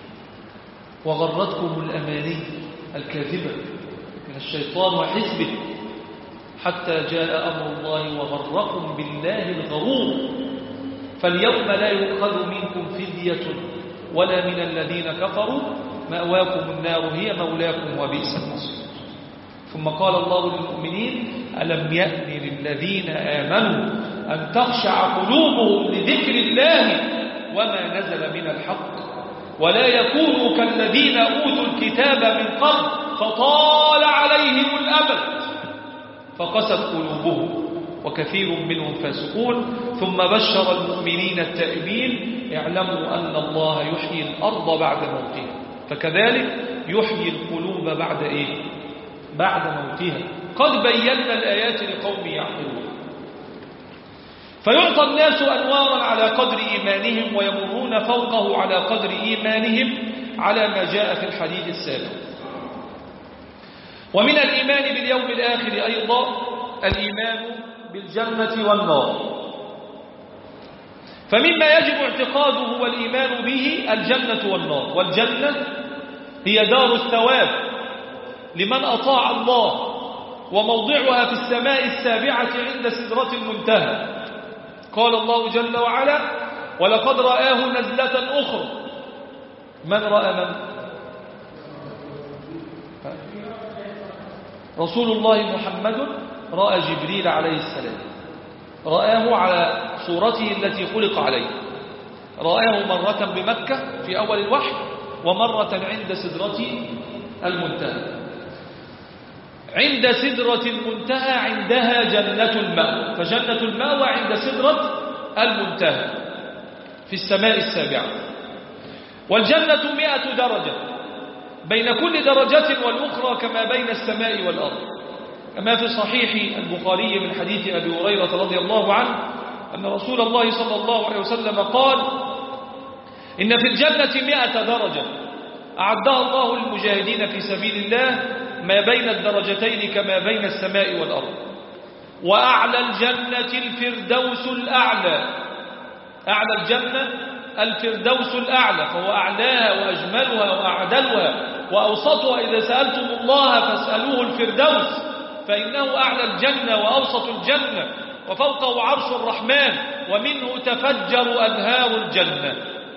وغرتكم الأماني الكاذبة من الشيطان وحزبه حتى جاء أمر الله وغركم بالله الغرور. فاليوم لا يؤخذ منكم فدية ولا من الذين كفروا مأواكم النار هي مولاكم وبئس المصير. ثم قال الله للمؤمنين ألم يأن للذين آمنوا أن تخشع قلوبهم لذكر الله وما نزل من الحق ولا يكونوا كالذين أوتوا الكتاب من قبل فطال عليهم الأمد فقست قلوبهم وكثير منهم فاسقون. ثم بشر المؤمنين التائبين اعلموا أن الله يحيي الأرض بعد موتها فكذلك يحيي القلوب بعد إيه؟ بعد موتها قد بينا الآيات لقوم يعقلون. فيعطى الناس أنوارا على قدر إيمانهم ويمرون فوقه على قدر إيمانهم على ما جاء في الحديث السابق. ومن الإيمان باليوم الآخر أيضا الإيمان بالجنة والنار. فمما يجب اعتقاده والإيمان به الجنة والنار. والجنة هي دار الثواب لمن أطاع الله وموضعها في السماء السابعة عند سدرة المنتهى. قال الله جل وعلا ولقد رآه نزلة أخرى. من رأى من؟ رسول الله محمد رأى جبريل عليه السلام رآه على صورته التي خلق عليه. رآه مرة بمكة في أول الوحي ومرة عند سدرة المنتهى. عند سدرة المنتهى عندها جنة المأوى. فجنة المأوى عند سدرة المنتهى في السماء السابعة. والجنة مئة درجة بين كل درجة والأخرى كما بين السماء والأرض كما في صحيح البخاري من حديث أبي هريرة رضي الله عنه أن رسول الله صلى الله عليه وسلم قال إن في الجنة مئة درجة أعدها الله للمجاهدين في سبيل الله ما بين الدرجتين كما بين السماء والأرض. وأعلى الجنة الفردوس الأعلى. أعلى الجنة الفردوس الأعلى فهو أعلاها وأجملها وأعدلها وأوسطها. إذا سألتم الله فاسألوه الفردوس فإنه أعلى الجنة وأوسط الجنة وفوقه عرش الرحمن ومنه تفجر أنهار الجنة.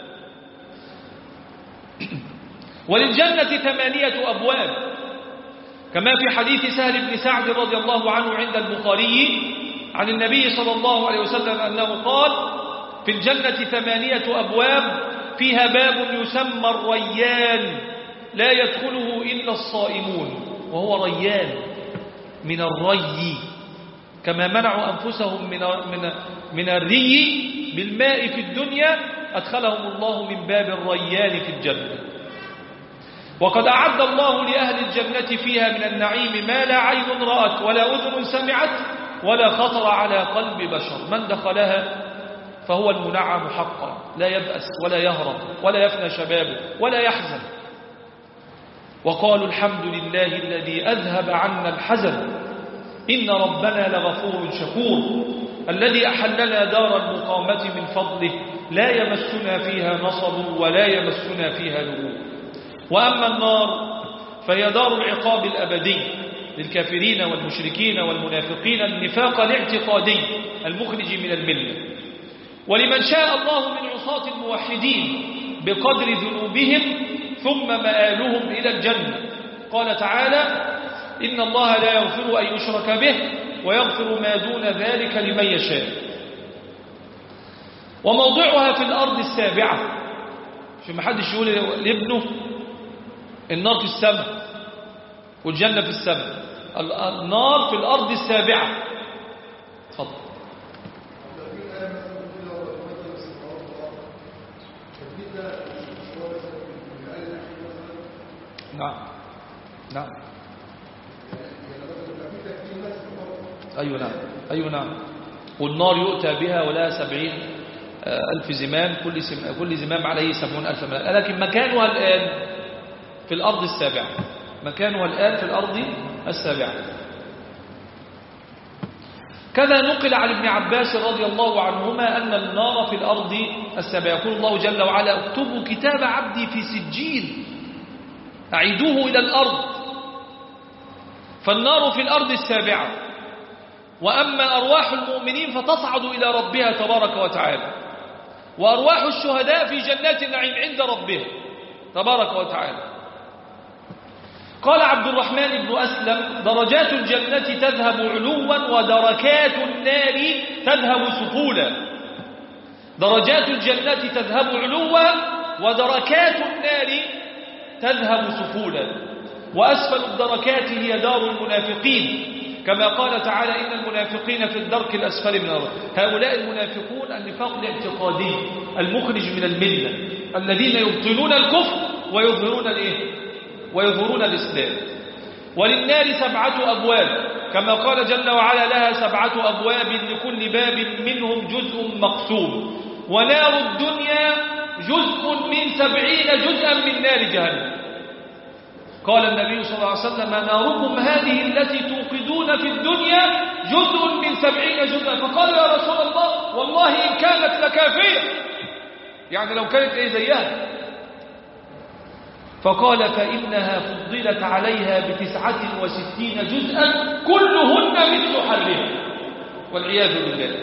وللجنة ثمانية أبواب كما في حديث سهل بن سعد رضي الله عنه عند البخاري عن النبي صلى الله عليه وسلم أنه قال في الجنة ثمانية أبواب فيها باب يسمى الريان لا يدخله إلا الصائمون. وهو ريان من الري كما منعوا أنفسهم من من من الري بالماء في الدنيا أدخلهم الله من باب الريان في الجنة. وقد أعد الله لأهل الجنة فيها من النعيم ما لا عين رأت ولا أذن سمعت ولا خطر على قلب بشر. من دخلها فهو المنعم حقا، لا يبأس ولا يهرب ولا يفنى شبابه ولا يحزن. وقالوا الحمد لله الذي أذهب عنا الحزن إن ربنا لغفور شكور الذي أحلنا دار المقامة من فضله لا يمسنا فيها نصب ولا يمسنا فيها لغوب. وأما النار فهي دار العقاب الأبدي للكافرين والمشركين والمنافقين النفاق الاعتقادي المخرج من الملة، ولمن شاء الله من عصاة الموحدين بقدر ذنوبهم ثم مآلهم إلى الجنة. قال تعالى إن الله لا يغفر أن يشرك به ويغفر ما دون ذلك لمن يشاء. وموضعها في الأرض السابعة، عشان ما حدش يقول لابنه النار في السماء والجنة في السماء. النار في الأرض السابعة. تفضل. نعم نعم أيوة نعم أيوة نعم. والنار يؤتى بها ولها سبعين ألف زمام، كل كل زمام عليه سبعون ألف ملائكة، لكن مكانها الآن في الأرض السابعة. مكانها الآن في الأرض السابعة. كذا نقل عن ابن عباس رضي الله عنهما أن النار في الأرض السابعة. يقول الله جل وعلا اكتبوا كتاب عبدي في سجين أعيدوه إلى الأرض. فالنار في الأرض السابعة. وأما أرواح المؤمنين فتصعد إلى ربها تبارك وتعالى، وأرواح الشهداء في جنات النعيم عند ربها تبارك وتعالى. قال عبد الرحمن بن أسلم درجات الجنة تذهب علوا ودركات النار تذهب سفولا. درجات الجنة تذهب علوا ودركات النار تذهب سفولا. وأسفل الدركات هي دار المنافقين، كما قال تعالى إن المنافقين في الدرك الأسفل من الأرض. هؤلاء المنافقون النفاق الاعتقادي المخرج من الملة، الذين يبطلون الكفر ويظهرون الايه ويظهرون الإسلام. وللنار سبعة أبواب، كما قال جل وعلا لها سبعة أبواب لكل باب منهم جزء مقسوم. ونار الدنيا جزء من سبعين جزءا من نار جهنم. قال النبي صلى الله عليه وسلم ناركم هذه التي توقدون في الدنيا جزء من سبعين جزءا. فقال يا رسول الله والله إن كانت لكافية، يعني لو كانت ايه زيها. فقال فإنها فضلت عليها بتسعة وستين جزءا كلهن مثل حرها والعياذ بالله.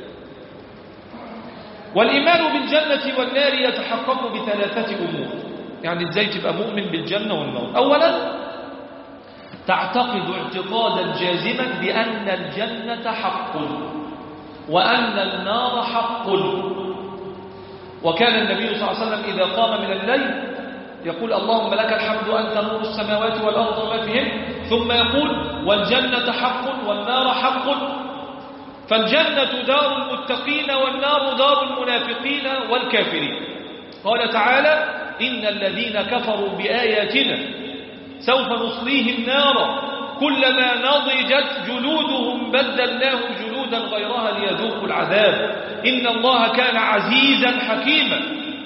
والإيمان بالجنة والنار يتحقق بثلاثة أمور. يعني ازاي تبقى مؤمن بالجنة والنار؟ أولا تعتقد اعتقادا جازما بأن الجنة حق وأن النار حق. وكان النبي صلى الله عليه وسلم إذا قام من الليل يقول اللهم لك الحمد أنت نور السماوات والأرض وما فيهن، ثم يقول والجنة حق والنار حق. فالجنة دار المتقين والنار دار المنافقين والكافرين. قال تعالى إن الذين كفروا بآياتنا سوف نصليهم نارا كلما نضجت جلودهم بدلناهم جلودا غيرها ليذوقوا العذاب إن الله كان عزيزا حكيما.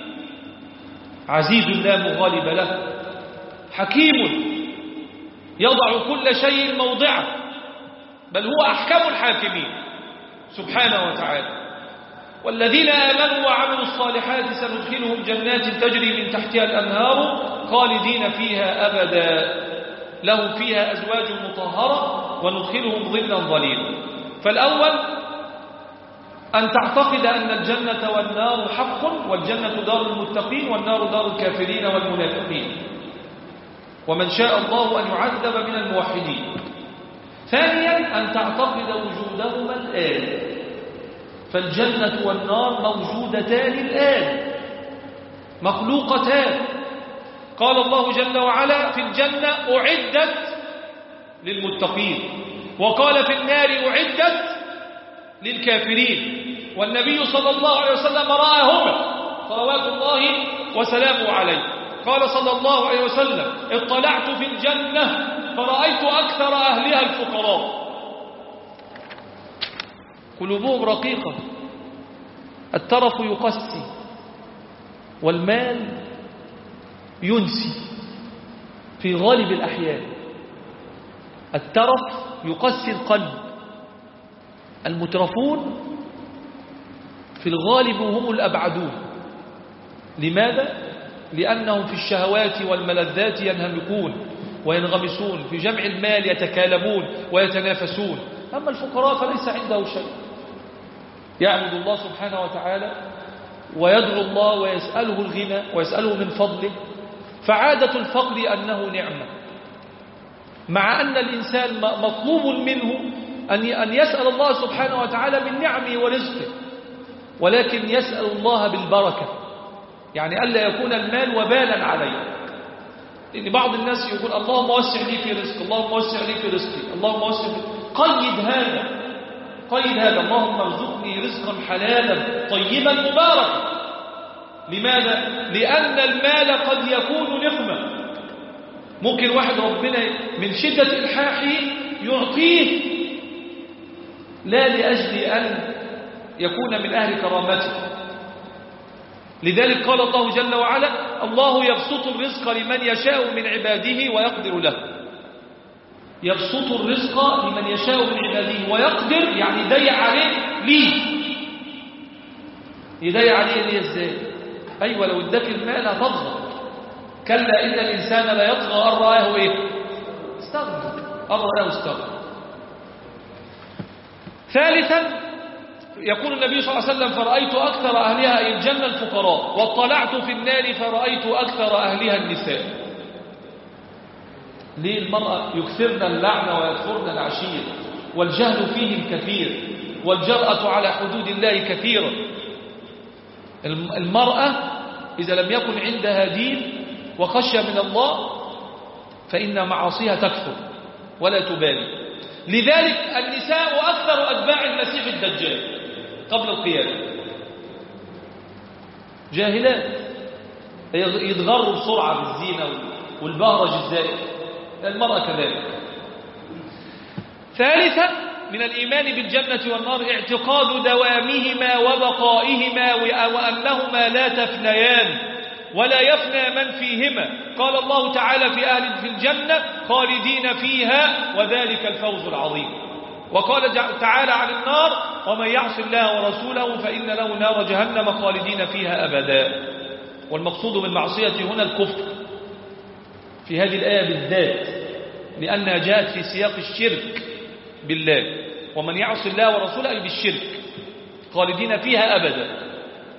عزيز لا مغالب له، حكيم يضع كل شيء موضعه، بل هو أحكم الحاكمين سبحانه وتعالى. والذين آمنوا وعملوا الصالحات سندخلهم جنات تجري من تحتها الأنهار خالدين فيها أبدا لهم فيها أزواج مطهرة وندخلهم ظلا ظليلا. فالأول أن تعتقد أن الجنة والنار حق، والجنة دار المتقين والنار دار الكافرين والمنافقين، ومن شاء الله أن يعذب من الموحدين. ثانيا أن تعتقد وجودهما الآن، فالجنة والنار موجودتان الآن مخلوقتان. قال الله جل وعلا في الجنة أعدت للمتقين، وقال في النار أعدت للكافرين. والنبي صلى الله عليه وسلم رآهما صلوات الله وسلامه عليه. قال صلى الله عليه وسلم: اطلعت في الجنة فرأيت أكثر أهلها الفقراء، قلوبهم رقيقة، الترف يقسي والمال ينسي في غالب الأحيان. الترف يقسي القلب، المترفون في الغالب هم الأبعدون. لماذا؟ لأنهم في الشهوات والملذات ينهمكون وينغمسون، في جمع المال يتكالبون ويتنافسون. أما الفقراء فليس عنده شيء، يعبد الله سبحانه وتعالى ويدعو الله ويسأله الغنى ويسأله من فضله. فعادة الفقر أنه نعمة، مع أن الإنسان مطلوب منه أن يسأل الله سبحانه وتعالى من نعمه ورزقه، ولكن يسأل الله بالبركة، يعني ألا يكون المال وبالا عليه. لأن بعض الناس يقول: اللهم وسع لي في رزقي، اللهم وسع لي في رزقي، اللهم وسع لي. قيد هذا، قيد هذا: اللهم ارزقني رزقا حلالا طيبا مباركا. لماذا؟ لأن المال قد يكون نقمة. ممكن واحد ربنا من شدة إلحاحه يعطيه لا لأجل أن يكون من أهل كرامته. لذلك قال الله جل وعلا: الله يبسط الرزق لمن يشاء من عباده ويقدر له. يبسط الرزق لمن يشاء من عباده ويقدر، يعني يضيق عليه ليه. يضيق عليه ليه ازاي؟ أيوة، لو اداك المال هتطغى. كلا إن الإنسان لا يطغى أن رآه إيه؟ استغنى. أن رآه استغنى. ثالثا يقول النبي صلى الله عليه وسلم: فرأيت أكثر أهلها أي الجنة الفقراء، واطلعت في النار فرأيت أكثر أهلها النساء. ليه المرأة يكثرن اللعنة ويكثرن العشير، والجهل فيهم كثير، والجرأة على حدود الله كثيرة. المرأة إذا لم يكن عندها دين وخشية من الله فإن معاصيها تكثر ولا تبالي. لذلك النساء أكثر أتباع المسيح الدجال قبل القيامة، جاهلات يتغروا بسرعة بالزينة والبهرج الزائد. المرأة كذلك. ثالثا من الإيمان بالجنة والنار اعتقاد دوامهما وبقائهما وأنهما لا تفنيان ولا يفنى من فيهما. قال الله تعالى في أهل في الجنة: خالدين فيها وذلك الفوز العظيم. وقال تعالى عن النار: ومن يعص الله ورسوله فإن له نار جهنم خالدين فيها أبدا. والمقصود من معصية هنا الكفر في هذه الآية بالذات، لأنها جاءت في سياق الشرك بالله. ومن يعص الله ورسوله أي بالشرك خالدين فيها أبدا.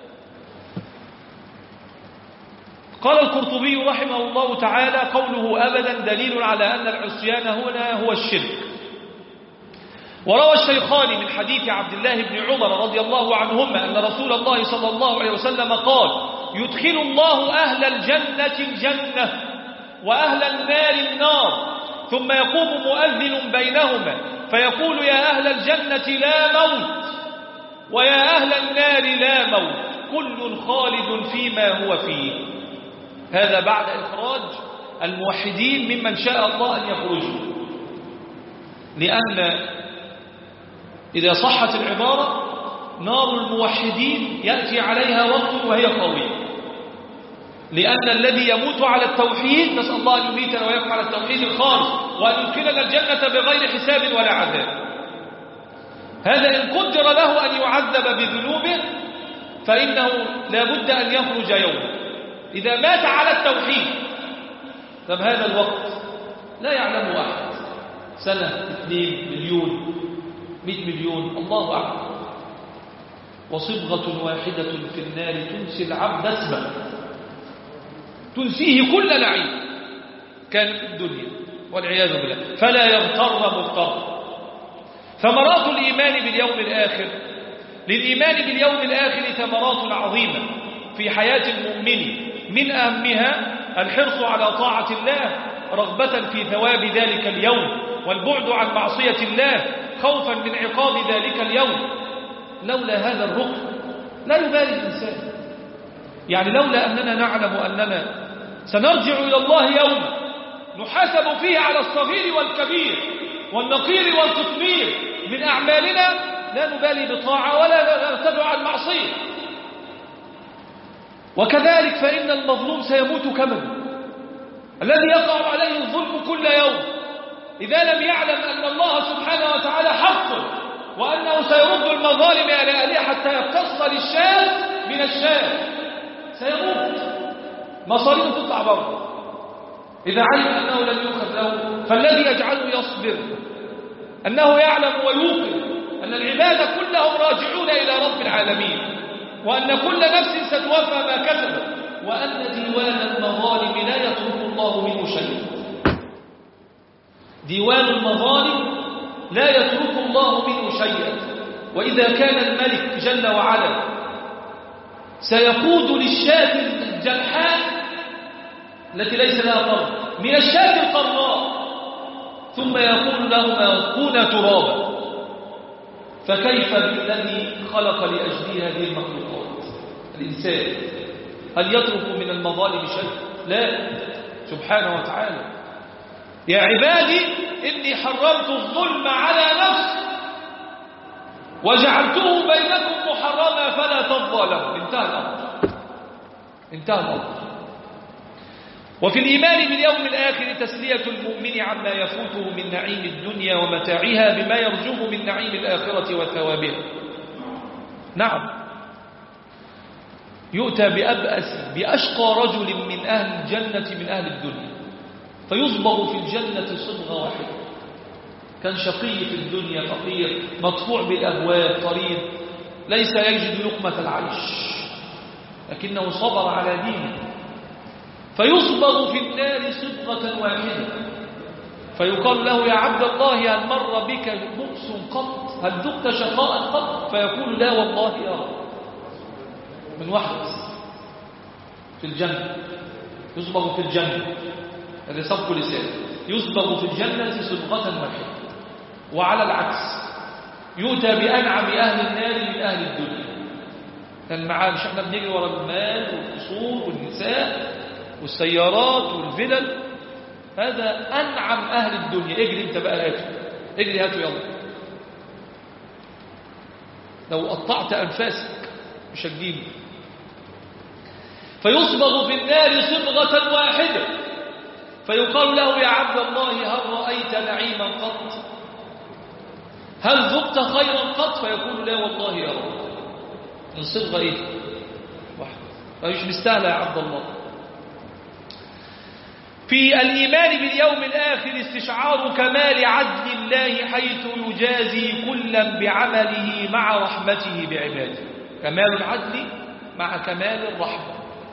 قال القرطبي رحمه الله تعالى: قوله أبدا دليل على أن العصيان هنا هو الشرك. وروى الشيخان من حديث عبد الله بن عمر رضي الله عنهما أن رسول الله صلى الله عليه وسلم قال: يدخل الله أهل الجنة الجنة وأهل النار النار، ثم يقوم مؤذن بينهما فيقول: يا أهل الجنة لا موت، ويا أهل النار لا موت، كل خالد فيما هو فيه. هذا بعد إخراج الموحدين ممن شاء الله أن يخرجوا، لأن إذا صحت العبارة نار الموحدين يأتي عليها وقت وهي قوية، لأن الذي يموت على التوحيد نسأل الله أن يميتنا ويقع على التوحيد الخالص وأن يدخلنا الجنة بغير حساب ولا عذاب. هذا إن قدر له أن يعذب بذنوبه فإنه لا بد أن يخرج يوما إذا مات على التوحيد. طب هذا الوقت لا يعلمه أحد، سنة، اثنين مليون، مئة مليون، الله أعلم. وصبغة واحدة في النار تنسي العبد اسمه، تنسيه كل نعيم كان في الدنيا والعياذ بالله. فلا يغتر مغتر. ثمرات الإيمان باليوم الآخر، للإيمان باليوم الآخر ثمرات عظيمة في حياة المؤمن، من أهمها الحرص على طاعة الله رغبة في ثواب ذلك اليوم، والبعد عن معصية الله خوفا من عقاب ذلك اليوم. لولا هذا الركن لا يبالي الإنسان، يعني لولا أننا نعلم أننا سنرجع إلى الله يوما نحاسب فيه على الصغير والكبير والنقير والقطمير من أعمالنا لا نبالي بطاعة ولا نرتدع عن معصية. وكذلك فإن المظلوم سيموت كمن الذي يقع عليه الظلم كل يوم إذا لم يعلم أن الله سبحانه وتعالى حق وأنه سيرد المظالم إلى أهلها حتى يقتص للشاة من الشاة سيموت، مصاريه تطلع بره. إذا علم أنه لم يؤخذ له فالذي يجعله يصبر أنه يعلم ويوقن أن العباد كلهم راجعون إلى رب العالمين، وأن كل نفس ستوفى ما كسبت، وأن ديوان المظالم لا يترك الله منه شيء. ديوان المظالم لا يترك الله منه شيئا. وإذا كان الملك جل وعلا سيقود للشاة الجلحاء التي ليس لها قرن من الشاة القرناء ثم يقول لهما كونا ترابا، فكيف بالذي خلق لأجل هذه المخلوقات الإنسان؟ هل يترك من المظالم شيء؟ لا، سبحانه وتعالى. يا عبادي إني حرمت الظلم على نفسي وجعلته بينكم محرما فلا تظالموا. انتهى الأمر، انتهى الأمر. وفي الإيمان باليوم الآخر تسلية المؤمن عما يفوته من نعيم الدنيا ومتاعها بما يرجوه من نعيم الآخرة وثوابها. نعم، يؤتى بأبأس بأشقى رجل من أهل الجنة من أهل الدنيا فيصبغ في الجنة صبغة واحدة. كان شقي في الدنيا فقير مدفوع بالأهواء طريد ليس يجد لقمة العيش لكنه صبر على دينه، فيصبغ في النار صبغة واحدة فيقال له يا عبد الله هل مر بك بؤس قط؟ هل ذقت شقاء قط؟ فيقول لا والله يا رب. من واحد في الجنة يصبغ في الجنة، هذا سبق لسان، يصبغ في الجنة صبغة واحدة. وعلى العكس يؤتى بأنعم أهل النار من أهل الدنيا. كان معاه مش احنا بنجري ورا المال والقصور والنساء والسيارات والفلل، هذا أنعم أهل الدنيا. اجري انت بقى هاته، اجري هاته يلا. لو قطعت أنفاسك مش هتجيبه. فيصبغ في النار صبغة واحدة فيقال له يا عبد الله هل رأيت نعيما قط؟ هل ذقت خيرا قط؟ فيقول لا والله يا رب. من صبغة ايه؟ واحدة. فمش مستاهلة يا عبد الله. في الإيمان باليوم الآخر استشعار كمال عدل الله حيث يجازي كلا بعمله مع رحمته بعباده. كمال العدل مع كمال الرحمة.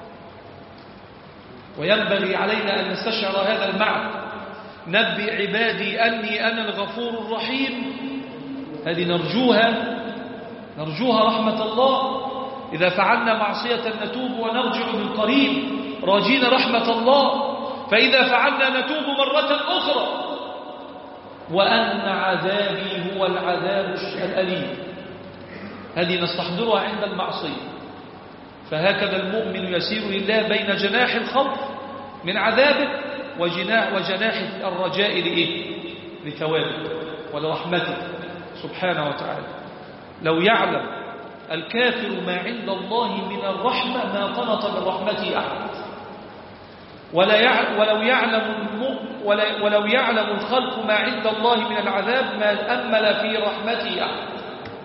وينبغي علينا أن نستشعر هذا المعنى. نبئ عبادي أني أنا الغفور الرحيم، هذه نرجوها نرجوها رحمة الله. إذا فعلنا معصية نتوب ونرجع من قريب راجين رحمة الله، فإذا فعلنا نتوب مرة أخرى. وأن عذابي هو العذاب الأليم، هذه نستحضرها عند المعصية. فهكذا المؤمن يسير لله بين جناح الخوف من عذابه وجناح, وجناح الرجاء لإيه؟ لثوابه ولرحمته سبحانه وتعالى. لو يعلم الكافر ما عند الله من الرحمة ما قنط من رحمته أحد، ولا يعلم ولو يعلم ولو يعلم الخلق ما عند الله من العذاب ما أمل في رحمته أحد.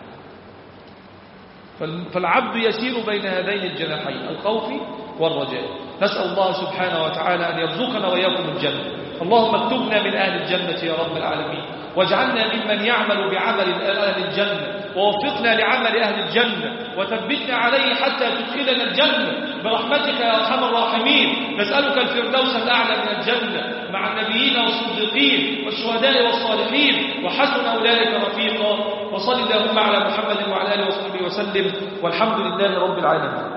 فالعبد يسير بين هذين الجناحين الخوف والرجاء. نسأل الله سبحانه وتعالى أن يرزقنا وإياكم الجنة. اللهم اكتبنا من أهل الجنة يا رب العالمين، واجعلنا ممن يعمل بعمل أهل الجنة، ووفقنا لعمل أهل الجنة، وثبتنا عليه حتى تدخلنا الجنة برحمتك يا أرحم الراحمين. نسألك الفردوس الأعلى من الجنة مع النبيين والصديقين والشهداء والصالحين، وحسن أولئك رفيقا. وصل اللهم على محمد وعلى آله وصحبه وسلم، والحمد لله رب العالمين.